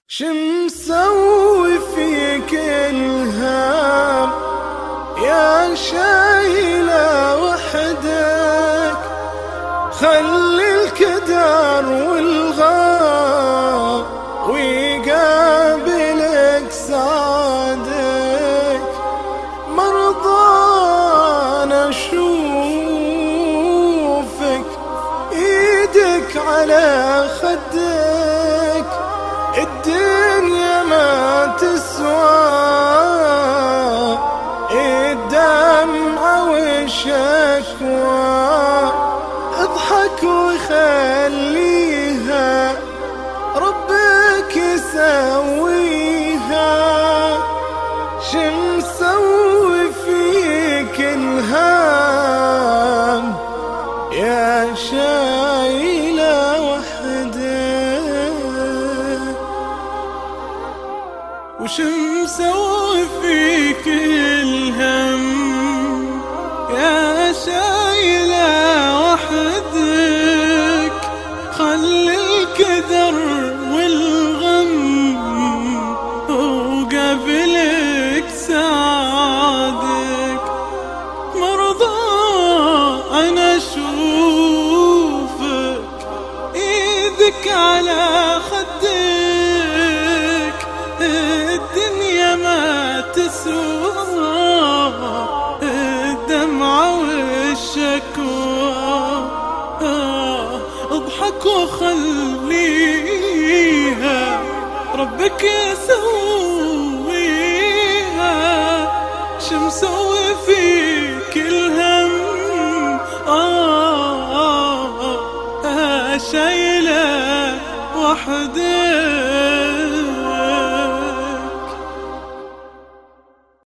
مسوي فيك الهام يا شايلة وحدك، خلي الكدر والغام ويقابلك سعادك. مرضان اشوفك ايدك على خدك، الدنيا ما تسوى الدمع والشكوى. اضحك وخليها ربك يسويها. مسوي فيك الهام يا شايلة وحدك، مسوي فيك الهم يا شايلة وحدك، خلي الكدر والغم وقابلك سعادك. مرضى أنا أشوفك إيدك على خدك، الدنيا ما تسوى الدمع والشكوى. اضحك وخليها ربك يسويها. مسوي فيك الهم شايلة وحدك.